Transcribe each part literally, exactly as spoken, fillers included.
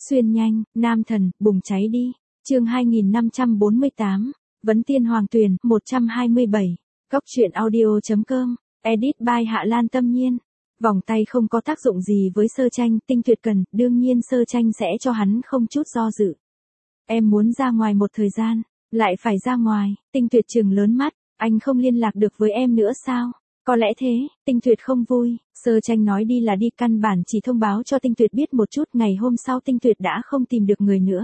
Xuyên nhanh, nam thần, bùng cháy đi. Chương hai nghìn năm trăm bốn mươi tám. Vấn Tiên Hoàng Tuyền, một trăm hai mươi bảy. Góc truyện audio.com. Edit by Hạ Lan Tâm Nhiên. Vòng tay không có tác dụng gì với Sơ Tranh, Tinh Tuyệt cần, đương nhiên Sơ Tranh sẽ cho hắn không chút do dự. Em muốn ra ngoài một thời gian, lại phải ra ngoài. Tinh Tuyệt trừng lớn mắt, anh không liên lạc được với em nữa sao? Có lẽ thế. Tinh Tuyệt không vui. Sơ Tranh nói đi là đi, căn bản chỉ thông báo cho Tinh Tuyệt biết một chút. Ngày hôm sau Tinh Tuyệt đã không tìm được người nữa.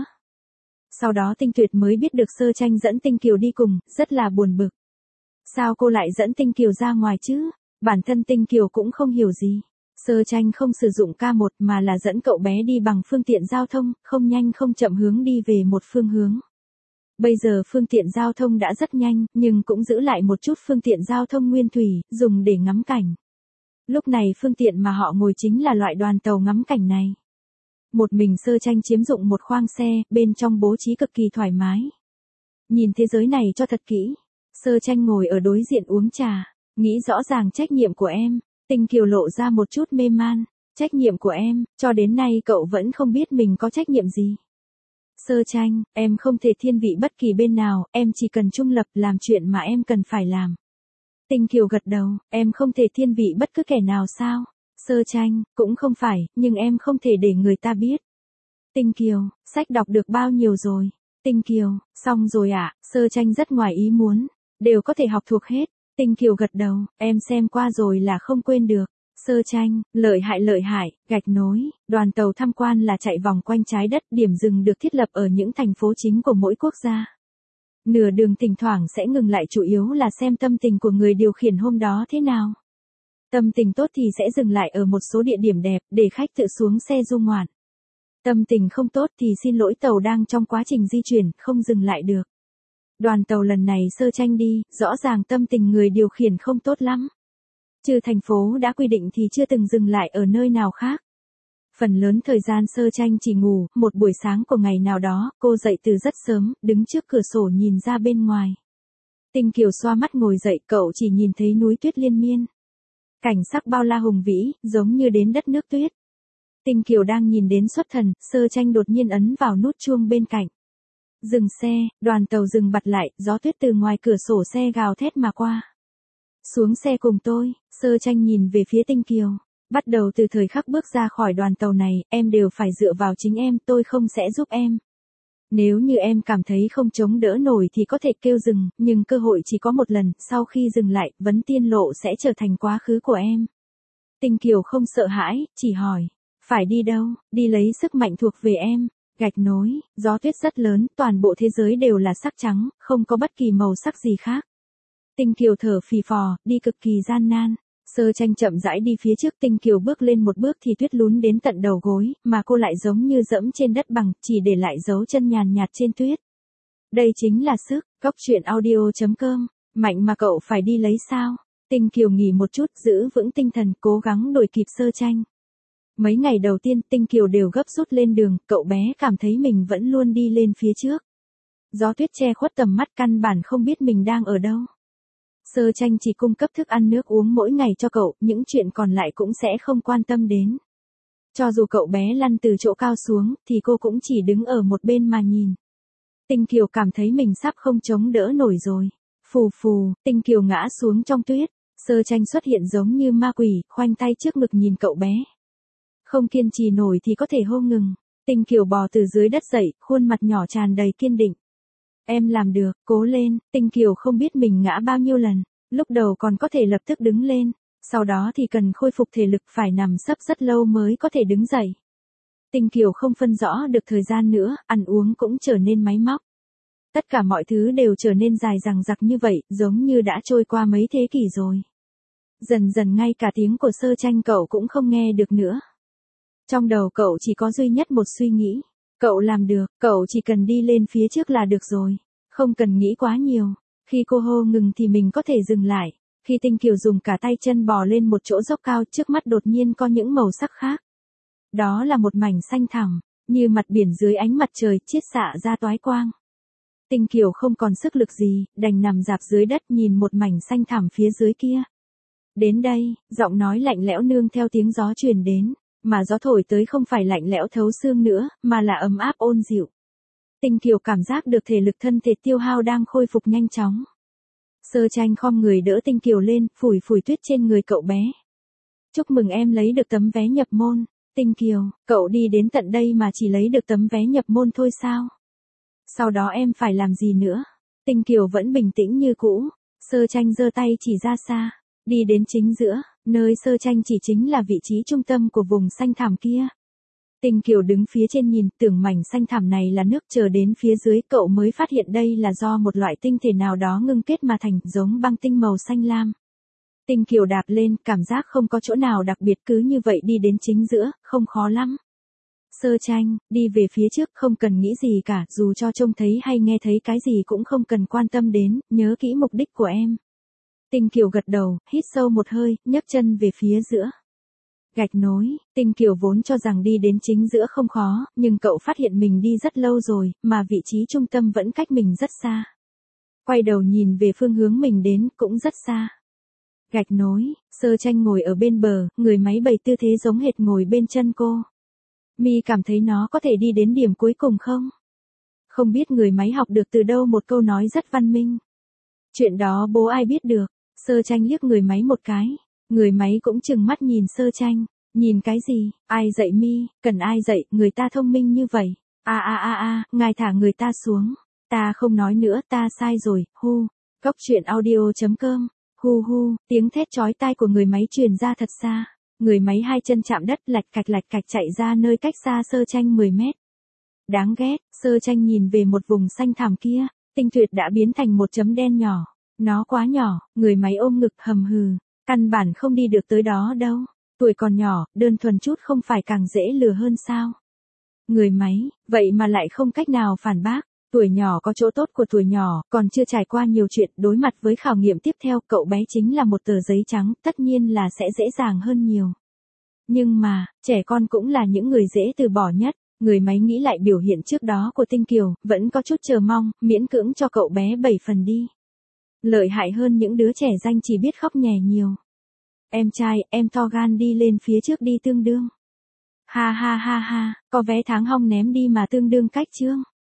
Sau đó Tinh Tuyệt mới biết được Sơ Tranh dẫn Tinh Kiều đi cùng, rất là buồn bực. Sao cô lại dẫn Tinh Kiều ra ngoài chứ? Bản thân Tinh Kiều cũng không hiểu gì. Sơ Tranh không sử dụng ca một mà là dẫn cậu bé đi bằng phương tiện giao thông, không nhanh không chậm hướng đi về một phương hướng. Bây giờ phương tiện giao thông đã rất nhanh, nhưng cũng giữ lại một chút phương tiện giao thông nguyên thủy, dùng để ngắm cảnh. Lúc này phương tiện mà họ ngồi chính là loại đoàn tàu ngắm cảnh này. Một mình Sơ Tranh chiếm dụng một khoang xe, bên trong bố trí cực kỳ thoải mái. Nhìn thế giới này cho thật kỹ. Sơ Tranh ngồi ở đối diện uống trà, nghĩ rõ ràng trách nhiệm của em. Tinh Kiều lộ ra một chút mê man. Trách nhiệm của em, cho đến nay cậu vẫn không biết mình có trách nhiệm gì. Sơ Tranh, em không thể thiên vị bất kỳ bên nào, em chỉ cần trung lập làm chuyện mà em cần phải làm. Tinh Kiều gật đầu, em không thể thiên vị bất cứ kẻ nào sao? Sơ Tranh, cũng không phải, nhưng em không thể để người ta biết. Tinh Kiều, sách đọc được bao nhiêu rồi? Tinh Kiều, xong rồi ạ. Sơ Tranh rất ngoài ý muốn, đều có thể học thuộc hết. Tinh Kiều gật đầu, em xem qua rồi là không quên được. Sơ Tranh, lợi hại lợi hại. Gạch nối, đoàn tàu tham quan là chạy vòng quanh trái đất, điểm dừng được thiết lập ở những thành phố chính của mỗi quốc gia. Nửa đường thỉnh thoảng sẽ ngừng lại, chủ yếu là xem tâm tình của người điều khiển hôm đó thế nào. Tâm tình tốt thì sẽ dừng lại ở một số địa điểm đẹp, để khách tự xuống xe du ngoạn. Tâm tình không tốt thì xin lỗi, tàu đang trong quá trình di chuyển, không dừng lại được. Đoàn tàu lần này Sơ Tranh đi, rõ ràng tâm tình người điều khiển không tốt lắm. Trừ thành phố đã quy định thì chưa từng dừng lại ở nơi nào khác. Phần lớn thời gian Sơ Tranh chỉ ngủ. Một buổi sáng của ngày nào đó, cô dậy từ rất sớm, đứng trước cửa sổ nhìn ra bên ngoài. Tinh Kiều xoa mắt ngồi dậy, cậu chỉ nhìn thấy núi tuyết liên miên. Cảnh sắc bao la hùng vĩ, giống như đến đất nước tuyết. Tinh Kiều đang nhìn đến xuất thần, Sơ Tranh đột nhiên ấn vào nút chuông bên cạnh. Dừng xe, đoàn tàu dừng bặt lại, gió tuyết từ ngoài cửa sổ xe gào thét mà qua. Xuống xe cùng tôi. Sơ Tranh nhìn về phía Tinh Kiều. Bắt đầu từ thời khắc bước ra khỏi đoàn tàu này, em đều phải dựa vào chính em, tôi không sẽ giúp em. Nếu như em cảm thấy không chống đỡ nổi thì có thể kêu dừng, nhưng cơ hội chỉ có một lần, sau khi dừng lại, Vấn Tiên Lộ sẽ trở thành quá khứ của em. Tinh Kiều không sợ hãi, chỉ hỏi, phải đi đâu? Đi lấy sức mạnh thuộc về em. Gạch nối, gió tuyết rất lớn, toàn bộ thế giới đều là sắc trắng, không có bất kỳ màu sắc gì khác. Tinh Kiều thở phì phò, đi cực kỳ gian nan. Sơ Tranh chậm rãi đi phía trước, Tinh Kiều bước lên một bước thì tuyết lún đến tận đầu gối, mà cô lại giống như dẫm trên đất bằng, chỉ để lại dấu chân nhàn nhạt trên tuyết. Đây chính là sức. Góc truyện audio.com. Mạnh mà cậu phải đi lấy sao? Tinh Kiều nghỉ một chút, giữ vững tinh thần, cố gắng đuổi kịp Sơ Tranh. Mấy ngày đầu tiên Tinh Kiều đều gấp rút lên đường, cậu bé cảm thấy mình vẫn luôn đi lên phía trước. Gió tuyết che khuất tầm mắt, căn bản không biết mình đang ở đâu. Sơ Tranh chỉ cung cấp thức ăn nước uống mỗi ngày cho cậu, những chuyện còn lại cũng sẽ không quan tâm đến. Cho dù cậu bé lăn từ chỗ cao xuống, thì cô cũng chỉ đứng ở một bên mà nhìn. Tinh Kiều cảm thấy mình sắp không chống đỡ nổi rồi. Phù phù, Tinh Kiều ngã xuống trong tuyết. Sơ Tranh xuất hiện giống như ma quỷ, khoanh tay trước ngực nhìn cậu bé. Không kiên trì nổi thì có thể hô ngừng. Tinh Kiều bò từ dưới đất dậy, khuôn mặt nhỏ tràn đầy kiên định. Em làm được, cố lên. Tinh Kiều không biết mình ngã bao nhiêu lần. Lúc đầu còn có thể lập tức đứng lên. Sau đó thì cần khôi phục thể lực, phải nằm sấp rất lâu mới có thể đứng dậy. Tinh Kiều không phân rõ được thời gian nữa, ăn uống cũng trở nên máy móc. Tất cả mọi thứ đều trở nên dài dằng dặc như vậy, giống như đã trôi qua mấy thế kỷ rồi. Dần dần ngay cả tiếng của Sơ Tranh cậu cũng không nghe được nữa. Trong đầu cậu chỉ có duy nhất một suy nghĩ. Cậu làm được, cậu chỉ cần đi lên phía trước là được rồi. Không cần nghĩ quá nhiều. Khi cô hô ngừng thì mình có thể dừng lại. Khi Tinh Kiều dùng cả tay chân bò lên một chỗ dốc cao, trước mắt đột nhiên có những màu sắc khác. Đó là một mảnh xanh thẳm, như mặt biển dưới ánh mặt trời chiết xạ ra toái quang. Tinh Kiều không còn sức lực gì, đành nằm rạp dưới đất nhìn một mảnh xanh thẳm phía dưới kia. Đến đây, giọng nói lạnh lẽo nương theo tiếng gió truyền đến. mà gió thổi tới không phải lạnh lẽo thấu xương nữa, mà là ấm áp ôn dịu. Tinh Kiều cảm giác được thể lực thân thể tiêu hao đang khôi phục nhanh chóng. Sơ Tranh khom người đỡ Tinh Kiều lên, phủi phủi tuyết trên người cậu bé. Chúc mừng em lấy được tấm vé nhập môn. Tinh Kiều, cậu đi đến tận đây mà chỉ lấy được tấm vé nhập môn thôi sao? Sau đó em phải làm gì nữa? Tinh Kiều vẫn bình tĩnh như cũ. Sơ Tranh giơ tay chỉ ra xa, đi đến chính giữa, nơi Sơ Tranh chỉ chính là vị trí trung tâm của vùng xanh thảm kia. Tinh Kiều đứng phía trên nhìn, tưởng mảnh xanh thảm này là nước, chờ đến phía dưới cậu mới phát hiện đây là do một loại tinh thể nào đó ngưng kết mà thành, giống băng tinh màu xanh lam. Tinh Kiều đạp lên, cảm giác không có chỗ nào đặc biệt, cứ như vậy đi đến chính giữa, không khó lắm. Sơ Tranh, đi về phía trước, không cần nghĩ gì cả, dù cho trông thấy hay nghe thấy cái gì cũng không cần quan tâm đến, nhớ kỹ mục đích của em. Tinh Kiều gật đầu, hít sâu một hơi, nhấc chân về phía giữa. Gạch nối, Tinh Kiều vốn cho rằng đi đến chính giữa không khó, nhưng cậu phát hiện mình đi rất lâu rồi, mà vị trí trung tâm vẫn cách mình rất xa. Quay đầu nhìn về phương hướng mình đến, cũng rất xa. Gạch nối, Sơ Tranh ngồi ở bên bờ, người máy bày tư thế giống hệt ngồi bên chân cô. Mi cảm thấy nó có thể đi đến điểm cuối cùng không? Không biết người máy học được từ đâu một câu nói rất văn minh. Chuyện đó bố ai biết được. Sơ Tranh liếc người máy một cái. Người máy cũng chừng mắt nhìn Sơ Tranh. Nhìn cái gì? Ai dạy Mi? Cần ai dạy? Người ta thông minh như vậy. A a a a, ngài thả người ta xuống. Ta không nói nữa, ta sai rồi. Hu. Cốc truyện audio chấm com. Hu hu, tiếng thét chói tai của người máy truyền ra thật xa. Người máy hai chân chạm đất, lạch cạch lạch cạch chạy ra nơi cách xa Sơ Tranh mười mét. Đáng ghét, Sơ Tranh nhìn về một vùng xanh thảm kia, Tinh Tuyệt đã biến thành một chấm đen nhỏ. Nó quá nhỏ, người máy ôm ngực hầm hừ, căn bản không đi được tới đó đâu. Tuổi còn nhỏ, đơn thuần chút không phải càng dễ lừa hơn sao? Người máy, vậy mà lại không cách nào phản bác. Tuổi nhỏ có chỗ tốt của tuổi nhỏ, còn chưa trải qua nhiều chuyện, đối mặt với khảo nghiệm tiếp theo, cậu bé chính là một tờ giấy trắng, tất nhiên là sẽ dễ dàng hơn nhiều. Nhưng mà, trẻ con cũng là những người dễ từ bỏ nhất. Người máy nghĩ lại biểu hiện trước đó của Tinh Kiều, vẫn có chút chờ mong, miễn cưỡng cho cậu bé bảy phần đi. Lợi hại hơn những đứa trẻ danh chỉ biết khóc nhè nhiều. Em trai, em to gan đi lên phía trước đi tương đương. Ha ha ha ha, có vé tháng hong ném đi mà tương đương cách chương.